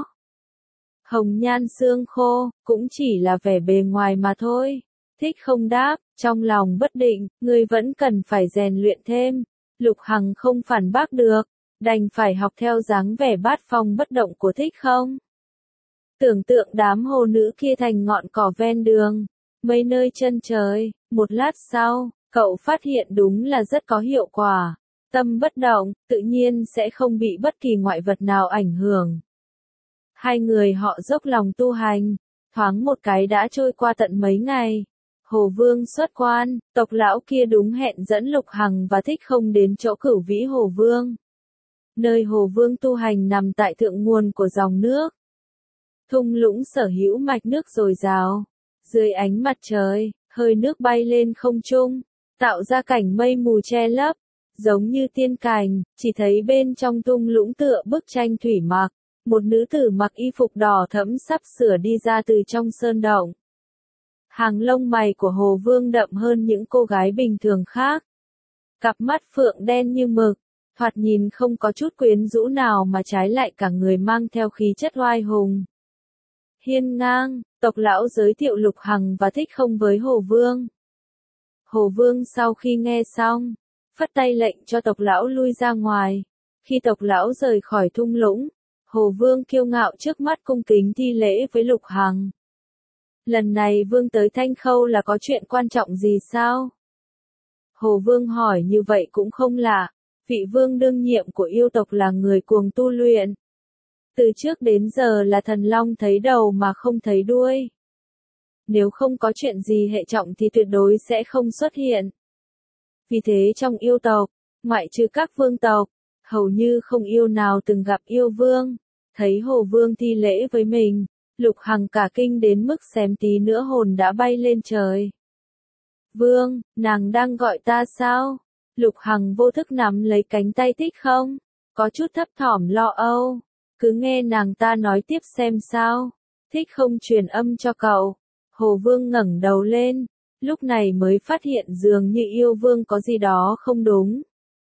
Hồng nhan xương khô, cũng chỉ là vẻ bề ngoài mà thôi. Thích không đáp, trong lòng bất định, ngươi vẫn cần phải rèn luyện thêm. Lục Hằng không phản bác được, đành phải học theo dáng vẻ bát phong bất động của Thích không. Tưởng tượng đám hồ nữ kia thành ngọn cỏ ven đường, mấy nơi chân trời, một lát sau. Cậu phát hiện đúng là rất có hiệu quả. Tâm bất động, tự nhiên sẽ không bị bất kỳ ngoại vật nào ảnh hưởng. Hai người họ dốc lòng tu hành, thoáng một cái đã trôi qua tận mấy ngày. Hồ Vương xuất quan, tộc lão kia đúng hẹn dẫn Lục Hằng và Thích không đến chỗ Cửu Vĩ Hồ Vương. Nơi Hồ Vương tu hành nằm tại thượng nguồn của dòng nước. Thung lũng sở hữu mạch nước dồi dào. Dưới ánh mặt trời, hơi nước bay lên không trung. Tạo ra cảnh mây mù che lấp, giống như tiên cảnh, chỉ thấy bên trong thung lũng tựa bức tranh thủy mặc, một nữ tử mặc y phục đỏ thẫm sắp sửa đi ra từ trong sơn động. Hàng lông mày của Hồ Vương đậm hơn những cô gái bình thường khác. Cặp mắt phượng đen như mực, thoạt nhìn không có chút quyến rũ nào mà trái lại cả người mang theo khí chất oai hùng. Hiên ngang, tộc lão giới thiệu Lục Hằng và Thích không với Hồ Vương. Hồ Vương sau khi nghe xong, phất tay lệnh cho tộc lão lui ra ngoài. Khi tộc lão rời khỏi thung lũng, Hồ Vương kiêu ngạo trước mắt cung kính thi lễ với Lục Hằng. Lần này Vương tới Thanh Khâu là có chuyện quan trọng gì sao? Hồ Vương hỏi như vậy cũng không lạ, vị Vương đương nhiệm của yêu tộc là người cuồng tu luyện. Từ trước đến giờ là thần long thấy đầu mà không thấy đuôi. Nếu không có chuyện gì hệ trọng thì tuyệt đối sẽ không xuất hiện. Vì thế trong yêu tộc, ngoại trừ các vương tộc, hầu như không yêu nào từng gặp yêu vương. Thấy Hồ Vương thi lễ với mình, Lục Hằng cả kinh đến mức xém tí nữa hồn đã bay lên trời. Vương, nàng đang gọi ta sao? Lục Hằng vô thức nắm lấy cánh tay Thích Không, có chút thấp thỏm lo âu. Cứ nghe nàng ta nói tiếp xem sao. Thích Không truyền âm cho cậu. Hồ Vương ngẩng đầu lên, lúc này mới phát hiện dường như yêu vương có gì đó không đúng.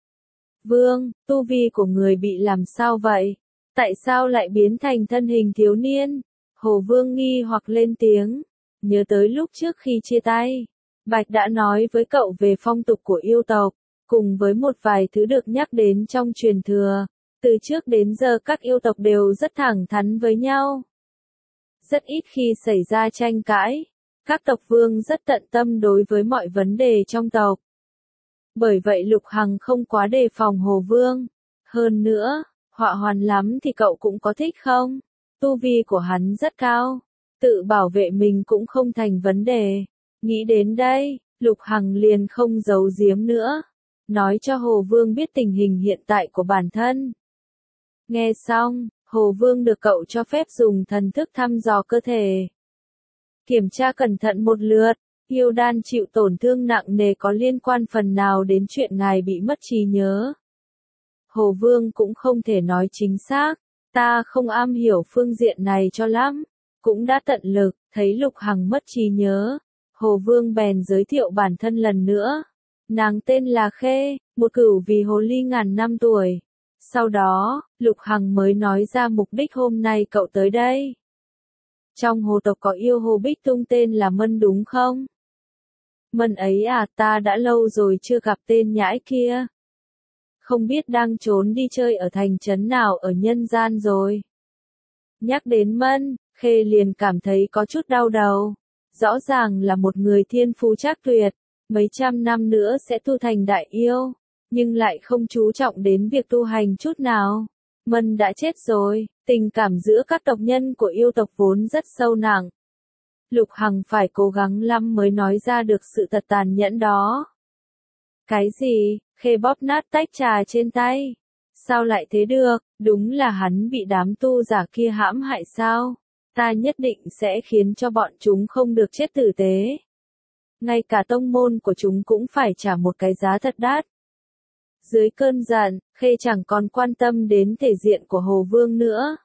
Vương, tu vi của người bị làm sao vậy? Tại sao lại biến thành thân hình thiếu niên? Hồ Vương nghi hoặc lên tiếng, nhớ tới lúc trước khi chia tay. Bạch đã nói với cậu về phong tục của yêu tộc, cùng với một vài thứ được nhắc đến trong truyền thừa. Từ trước đến giờ các yêu tộc đều rất thẳng thắn với nhau. Rất ít khi xảy ra tranh cãi. Các tộc vương rất tận tâm đối với mọi vấn đề trong tộc. Bởi vậy Lục Hằng không quá đề phòng Hồ Vương. Hơn nữa, họa hoàn lắm thì cậu cũng có thích không? Tu vi của hắn rất cao. Tự bảo vệ mình cũng không thành vấn đề. Nghĩ đến đây, Lục Hằng liền không giấu giếm nữa. Nói cho Hồ Vương biết tình hình hiện tại của bản thân. Nghe xong, Hồ Vương được cậu cho phép dùng thần thức thăm dò cơ thể. Kiểm tra cẩn thận một lượt, yêu đan chịu tổn thương nặng nề có liên quan phần nào đến chuyện ngài bị mất trí nhớ. Hồ Vương cũng không thể nói chính xác, ta không am hiểu phương diện này cho lắm, cũng đã tận lực, thấy Lục Hằng mất trí nhớ. Hồ Vương bèn giới thiệu bản thân lần nữa. Nàng tên là Khê, một cửu vì hồ ly ngàn năm tuổi. Sau đó, Lục Hằng mới nói ra mục đích hôm nay cậu tới đây. Trong hồ tộc có yêu hồ Bích Tung tên là Mân đúng không? Mân ấy à, ta đã lâu rồi chưa gặp tên nhãi kia. Không biết đang trốn đi chơi ở thành trấn nào ở nhân gian rồi. Nhắc đến Mân, Khê liền cảm thấy có chút đau đầu. Rõ ràng là một người thiên phú trác tuyệt, mấy trăm năm nữa sẽ tu thành đại yêu, nhưng lại không chú trọng đến việc tu hành chút nào. Mân đã chết rồi, tình cảm giữa các tộc nhân của yêu tộc vốn rất sâu nặng. Lục Hằng phải cố gắng lắm mới nói ra được sự thật tàn nhẫn đó. Cái gì? Khê bóp nát tách trà trên tay. Sao lại thế được? Đúng là hắn bị đám tu giả kia hãm hại sao? Ta nhất định sẽ khiến cho bọn chúng không được chết tử tế. Ngay cả tông môn của chúng cũng phải trả một cái giá thật đắt. Dưới cơn giận, Khê chẳng còn quan tâm đến thể diện của Hồ Vương nữa.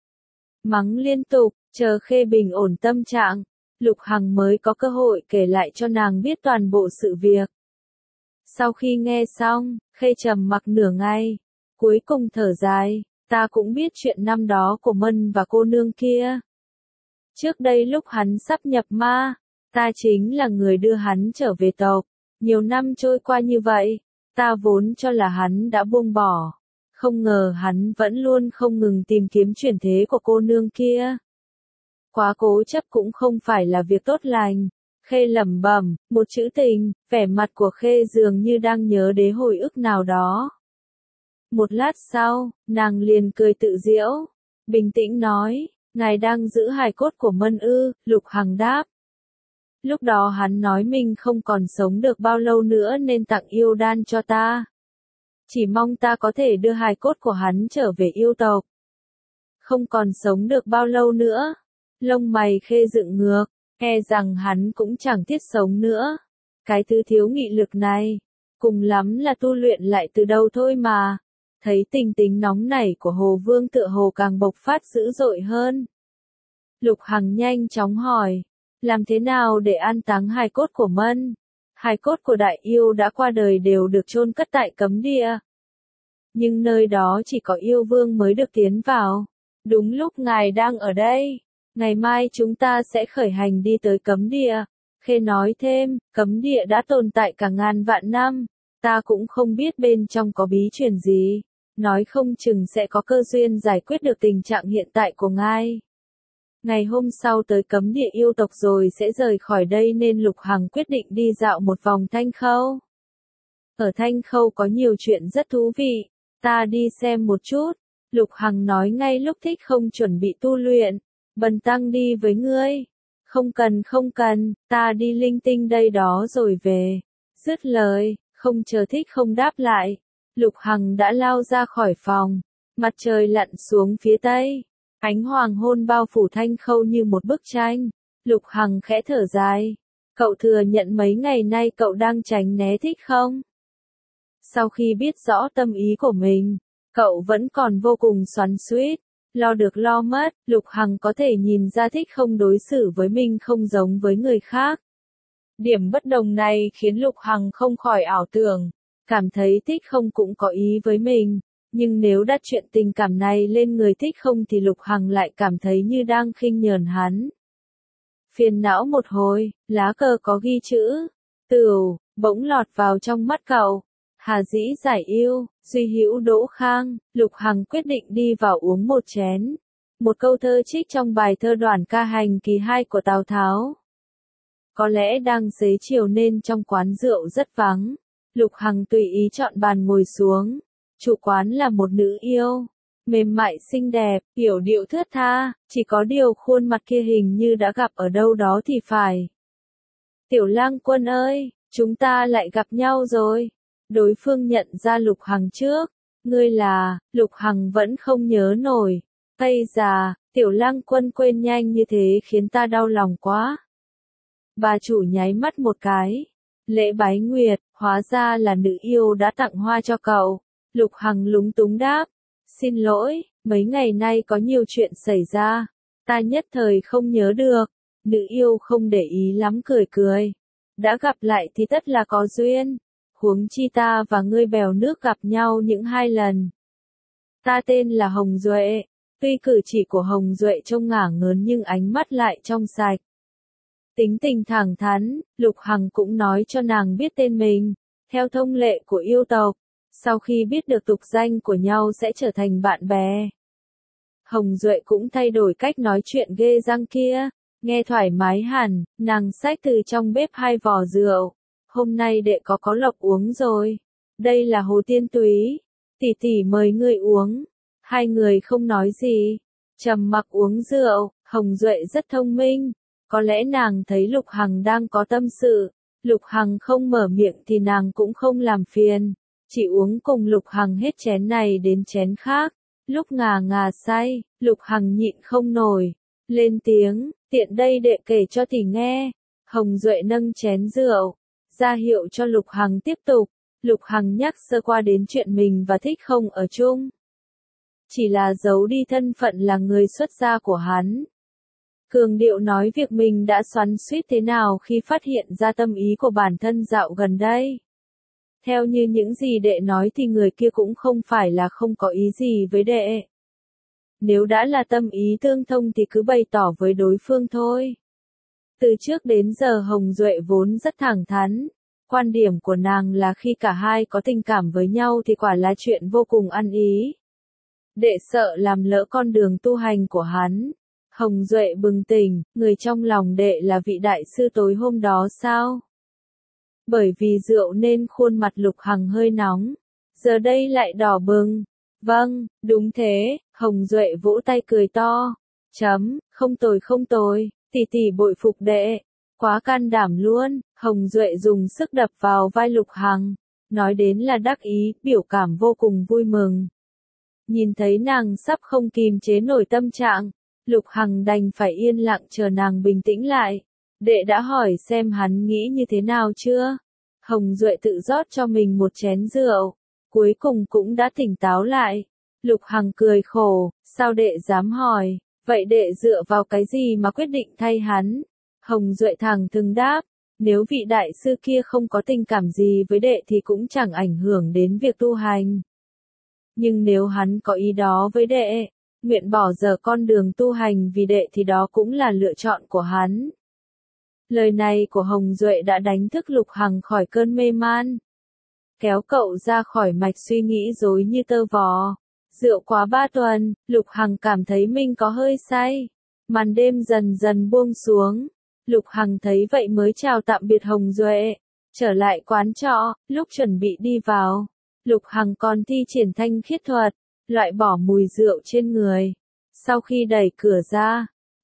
Mắng liên tục, chờ Khê bình ổn tâm trạng, Lục Hằng mới có cơ hội kể lại cho nàng biết toàn bộ sự việc. Sau khi nghe xong, Khê trầm mặc nửa ngày, cuối cùng thở dài, ta cũng biết chuyện năm đó của Mân và cô nương kia. Trước đây lúc hắn sắp nhập ma, ta chính là người đưa hắn trở về tộc. Nhiều năm trôi qua như vậy, ta vốn cho là hắn đã buông bỏ. Không ngờ hắn vẫn luôn không ngừng tìm kiếm chuyển thế của cô nương kia. Quá cố chấp cũng không phải là việc tốt lành. Khê lẩm bẩm, một chữ tình, vẻ mặt của Khê dường như đang nhớ đến hồi ức nào đó. Một lát sau, nàng liền cười tự giễu, bình tĩnh nói, ngài đang giữ hài cốt của Mân ư? Lục Hằng đáp. Lúc đó hắn nói mình không còn sống được bao lâu nữa nên tặng yêu đan cho ta. Chỉ mong ta có thể đưa hài cốt của hắn trở về yêu tộc. Không còn sống được bao lâu nữa. Lông mày Khê dựng ngược, e rằng hắn cũng chẳng thiết sống nữa. Cái thứ thiếu nghị lực này, cùng lắm là tu luyện lại từ đầu thôi mà. Thấy tình tính nóng nảy của Hồ Vương tựa hồ càng bộc phát dữ dội hơn. Lục Hằng nhanh chóng hỏi, làm thế nào để an táng hài cốt của Mân? Hài cốt của đại yêu đã qua đời đều được chôn cất tại cấm địa. Nhưng nơi đó chỉ có yêu vương mới được tiến vào. Đúng lúc ngài đang ở đây, ngày mai chúng ta sẽ khởi hành đi tới cấm địa. Khê nói thêm, cấm địa đã tồn tại cả ngàn vạn năm, ta cũng không biết bên trong có bí truyền gì, nói không chừng sẽ có cơ duyên giải quyết được tình trạng hiện tại của ngài. Ngày hôm sau tới cấm địa yêu tộc rồi sẽ rời khỏi đây nên Lục Hằng quyết định đi dạo một vòng Thanh Khâu. Ở Thanh Khâu có nhiều chuyện rất thú vị, ta đi xem một chút. Lục Hằng nói ngay lúc Thích Không chuẩn bị tu luyện, bần tăng đi với ngươi. không cần, ta đi linh tinh đây đó rồi về. Dứt lời, không chờ Thích không đáp lại. Lục Hằng đã lao ra khỏi phòng. Mặt trời lặn xuống phía tây. Ánh hoàng hôn bao phủ Thanh Khâu như một bức tranh. Lục Hằng khẽ thở dài. Cậu thừa nhận mấy ngày nay cậu đang tránh né Thích không? Sau khi biết rõ tâm ý của mình, cậu vẫn còn vô cùng xoắn xuýt, lo được lo mất. Lục Hằng có thể nhìn ra Thích không đối xử với mình không giống với người khác. Điểm bất đồng này khiến Lục Hằng không khỏi ảo tưởng, cảm thấy Thích không cũng có ý với mình, nhưng nếu đặt chuyện tình cảm này lên người Thích không thì Lục Hằng lại cảm thấy như đang khinh nhờn hắn. Phiền não một hồi, lá cờ có ghi chữ Tửu bỗng lọt vào trong mắt cậu. Hà dĩ giải yêu, duy hữu đỗ khang. Lục Hằng quyết định đi vào uống một chén. Một câu thơ trích trong bài thơ Đoàn ca hành kỳ 2 của Tào Tháo. Có lẽ đang xế chiều nên trong quán rượu rất vắng. Lục Hằng tùy ý chọn bàn ngồi xuống. Chủ quán là một nữ yêu, mềm mại xinh đẹp, yểu điệu thướt tha, chỉ có điều khuôn mặt kia hình như đã gặp ở đâu đó thì phải. Tiểu Lang Quân ơi, chúng ta lại gặp nhau rồi. Đối phương nhận ra Lục Hằng trước. Ngươi là, Lục Hằng vẫn không nhớ nổi. Ây già, Tiểu Lang Quân quên nhanh như thế khiến ta đau lòng quá. Bà chủ nháy mắt một cái. Lễ bái nguyệt, hóa ra là nữ yêu đã tặng hoa cho cậu. Lục Hằng lúng túng đáp. Xin lỗi, mấy ngày nay có nhiều chuyện xảy ra. Ta nhất thời không nhớ được. Nữ yêu không để ý lắm cười cười. Đã gặp lại thì tất là có duyên. Huống chi ta và ngươi bèo nước gặp nhau những 2 lần. Ta tên là Hồng Duệ. Tuy cử chỉ của Hồng Duệ trông ngả ngớn nhưng ánh mắt lại trong sạch. Tính tình thẳng thắn, Lục Hằng cũng nói cho nàng biết tên mình. Theo thông lệ của yêu tộc, sau khi biết được tục danh của nhau sẽ trở thành bạn bè. Hồng Duệ cũng thay đổi cách nói chuyện ghê răng kia. Nghe thoải mái hẳn, nàng xách từ trong bếp 2 vò rượu. Hôm nay đệ có lộc uống rồi. Đây là Hồ Tiên Túy. Tỷ tỷ mời ngươi uống. 2 người không nói gì. Trầm mặc uống rượu. Hồng Duệ rất thông minh. Có lẽ nàng thấy Lục Hằng đang có tâm sự. Lục Hằng không mở miệng thì nàng cũng không làm phiền. Chỉ uống cùng Lục Hằng hết chén này đến chén khác. Lúc ngà ngà say, Lục Hằng nhịn không nổi. Lên tiếng, tiện đây đệ kể cho tỷ nghe. Hồng Duệ nâng chén rượu, ra hiệu cho Lục Hằng tiếp tục. Lục Hằng nhắc sơ qua đến chuyện mình và Thích không ở chung. Chỉ là giấu đi thân phận là người xuất gia của hắn. Cường điệu nói việc mình đã xoắn xuýt thế nào khi phát hiện ra tâm ý của bản thân dạo gần đây. Theo như những gì đệ nói thì người kia cũng không phải là không có ý gì với đệ. Nếu đã là tâm ý tương thông thì cứ bày tỏ với đối phương thôi. Từ trước đến giờ Hồng Duệ vốn rất thẳng thắn. Quan điểm của nàng là khi cả hai có tình cảm với nhau thì quả là chuyện vô cùng ăn ý. Đệ sợ làm lỡ con đường tu hành của hắn. Hồng Duệ bừng tỉnh, người trong lòng đệ là vị đại sư tối hôm đó sao? Bởi vì rượu nên khuôn mặt Lục Hằng hơi nóng. Giờ đây lại đỏ bừng. Vâng, đúng thế, Hồng Duệ vỗ tay cười to. Không tồi, tỷ tỷ bội phục đệ. Quá can đảm luôn. Hồng Duệ dùng sức đập vào vai Lục Hằng. Nói đến là đắc ý, biểu cảm vô cùng vui mừng. Nhìn thấy nàng sắp không kìm chế nổi tâm trạng, Lục Hằng đành phải yên lặng chờ nàng bình tĩnh lại. Đệ đã hỏi xem hắn nghĩ như thế nào chưa? Hồng Duệ tự rót cho mình một chén rượu. Cuối cùng cũng đã tỉnh táo lại. Lục Hằng cười khổ, sao đệ dám hỏi? Vậy đệ dựa vào cái gì mà quyết định thay hắn? Hồng Duệ thẳng thừng đáp, nếu vị đại sư kia không có tình cảm gì với đệ thì cũng chẳng ảnh hưởng đến việc tu hành. Nhưng nếu hắn có ý đó với đệ, nguyện bỏ dở con đường tu hành vì đệ thì đó cũng là lựa chọn của hắn. Lời này của Hồng Duệ đã đánh thức Lục Hằng khỏi cơn mê man. Kéo cậu ra khỏi mạch suy nghĩ rối như tơ vò. Rượu quá 3 tuần, Lục Hằng cảm thấy mình có hơi say. Màn đêm dần dần buông xuống. Lục Hằng thấy vậy mới chào tạm biệt Hồng Duệ. Trở lại quán trọ, lúc chuẩn bị đi vào. Lục Hằng còn thi triển thanh khiết thuật, loại bỏ mùi rượu trên người. Sau khi đẩy cửa ra,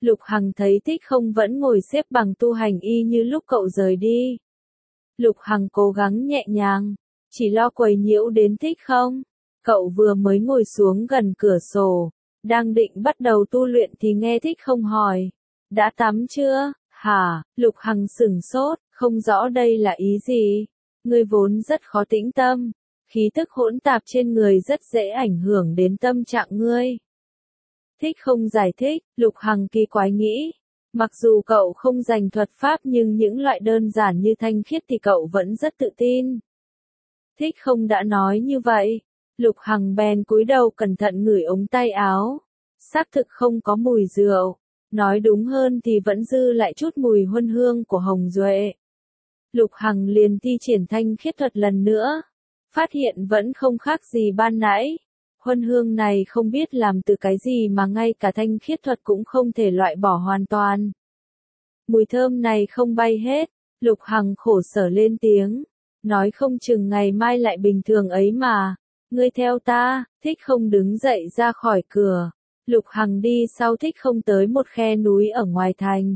Lục Hằng thấy Thích Không vẫn ngồi xếp bằng tu hành y như lúc cậu rời đi. Lục Hằng cố gắng nhẹ nhàng, chỉ lo quấy nhiễu đến Thích Không. Cậu vừa mới ngồi xuống gần cửa sổ, đang định bắt đầu tu luyện thì nghe Thích Không hỏi. Đã tắm chưa? Hả? Lục Hằng sửng sốt, không rõ đây là ý gì. Ngươi vốn rất khó tĩnh tâm, khí tức hỗn tạp trên người rất dễ ảnh hưởng đến tâm trạng ngươi. Thích Không giải thích, Lục Hằng kỳ quái nghĩ. Mặc dù cậu không rành thuật pháp nhưng những loại đơn giản như thanh khiết thì cậu vẫn rất tự tin. Thích Không đã nói như vậy. Lục Hằng bèn cúi đầu cẩn thận ngửi ống tay áo. Xác thực không có mùi rượu. Nói đúng hơn thì vẫn dư lại chút mùi huân hương của hồng duệ. Lục Hằng liền thi triển thanh khiết thuật lần nữa. Phát hiện vẫn không khác gì ban nãy. Huân hương này không biết làm từ cái gì mà ngay cả thanh khiết thuật cũng không thể loại bỏ hoàn toàn. Mùi thơm này không bay hết. Lục Hằng khổ sở lên tiếng. Nói không chừng ngày mai lại bình thường ấy mà. Ngươi theo ta. Thích Không đứng dậy ra khỏi cửa. Lục Hằng đi sau Thích Không tới một khe núi ở ngoài thành.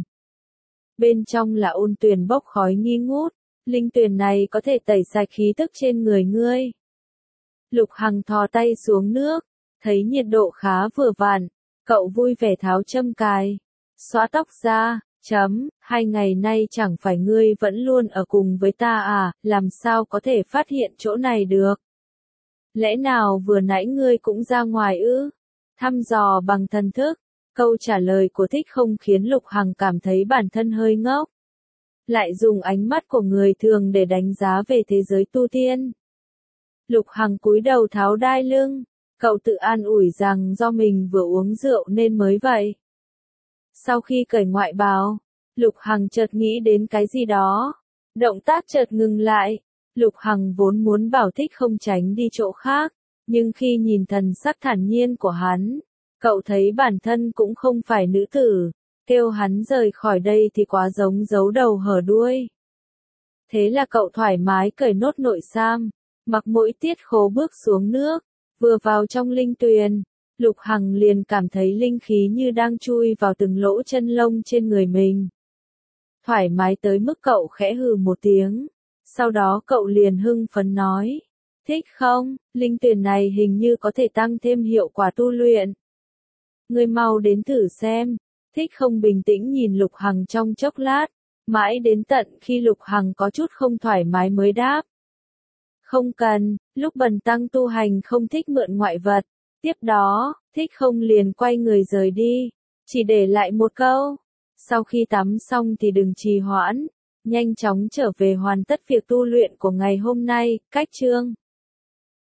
Bên trong là ôn tuyền bốc khói nghi ngút. Linh tuyền này có thể tẩy sạch khí tức trên người ngươi. Lục Hằng thò tay xuống nước, thấy nhiệt độ khá vừa vặn, cậu vui vẻ tháo châm cài, xõa tóc ra, 2 ngày nay chẳng phải ngươi vẫn luôn ở cùng với ta à, làm sao có thể phát hiện chỗ này được? Lẽ nào vừa nãy ngươi cũng ra ngoài ư? Thăm dò bằng thần thức, câu trả lời của Thích Không khiến Lục Hằng cảm thấy bản thân hơi ngốc. Lại dùng ánh mắt của người thường để đánh giá về thế giới tu tiên. Lục Hằng cúi đầu tháo đai lưng, cậu tự an ủi rằng do mình vừa uống rượu nên mới vậy. Sau khi cởi ngoại bào, Lục Hằng chợt nghĩ đến cái gì đó. Động tác chợt ngừng lại, Lục Hằng vốn muốn bảo Thích Không tránh đi chỗ khác, nhưng khi nhìn thần sắc thản nhiên của hắn, cậu thấy bản thân cũng không phải nữ tử, kêu hắn rời khỏi đây thì quá giống giấu đầu hở đuôi. Thế là cậu thoải mái cởi nốt nội sam, mặc mỗi tiết khố bước xuống nước, vừa vào trong linh tuyền, Lục Hằng liền cảm thấy linh khí như đang chui vào từng lỗ chân lông trên người mình. Thoải mái tới mức cậu khẽ hừ một tiếng, sau đó cậu liền hưng phấn nói, thích không, linh tuyền này hình như có thể tăng thêm hiệu quả tu luyện. Ngươi mau đến thử xem. Thích Không bình tĩnh nhìn Lục Hằng trong chốc lát, mãi đến tận khi Lục Hằng có chút không thoải mái mới đáp. Không cần, lúc bần tăng tu hành không thích mượn ngoại vật. Tiếp đó, Thích Không liền quay người rời đi, chỉ để lại một câu. Sau khi tắm xong thì đừng trì hoãn, nhanh chóng trở về hoàn tất việc tu luyện của ngày hôm nay, cách chương.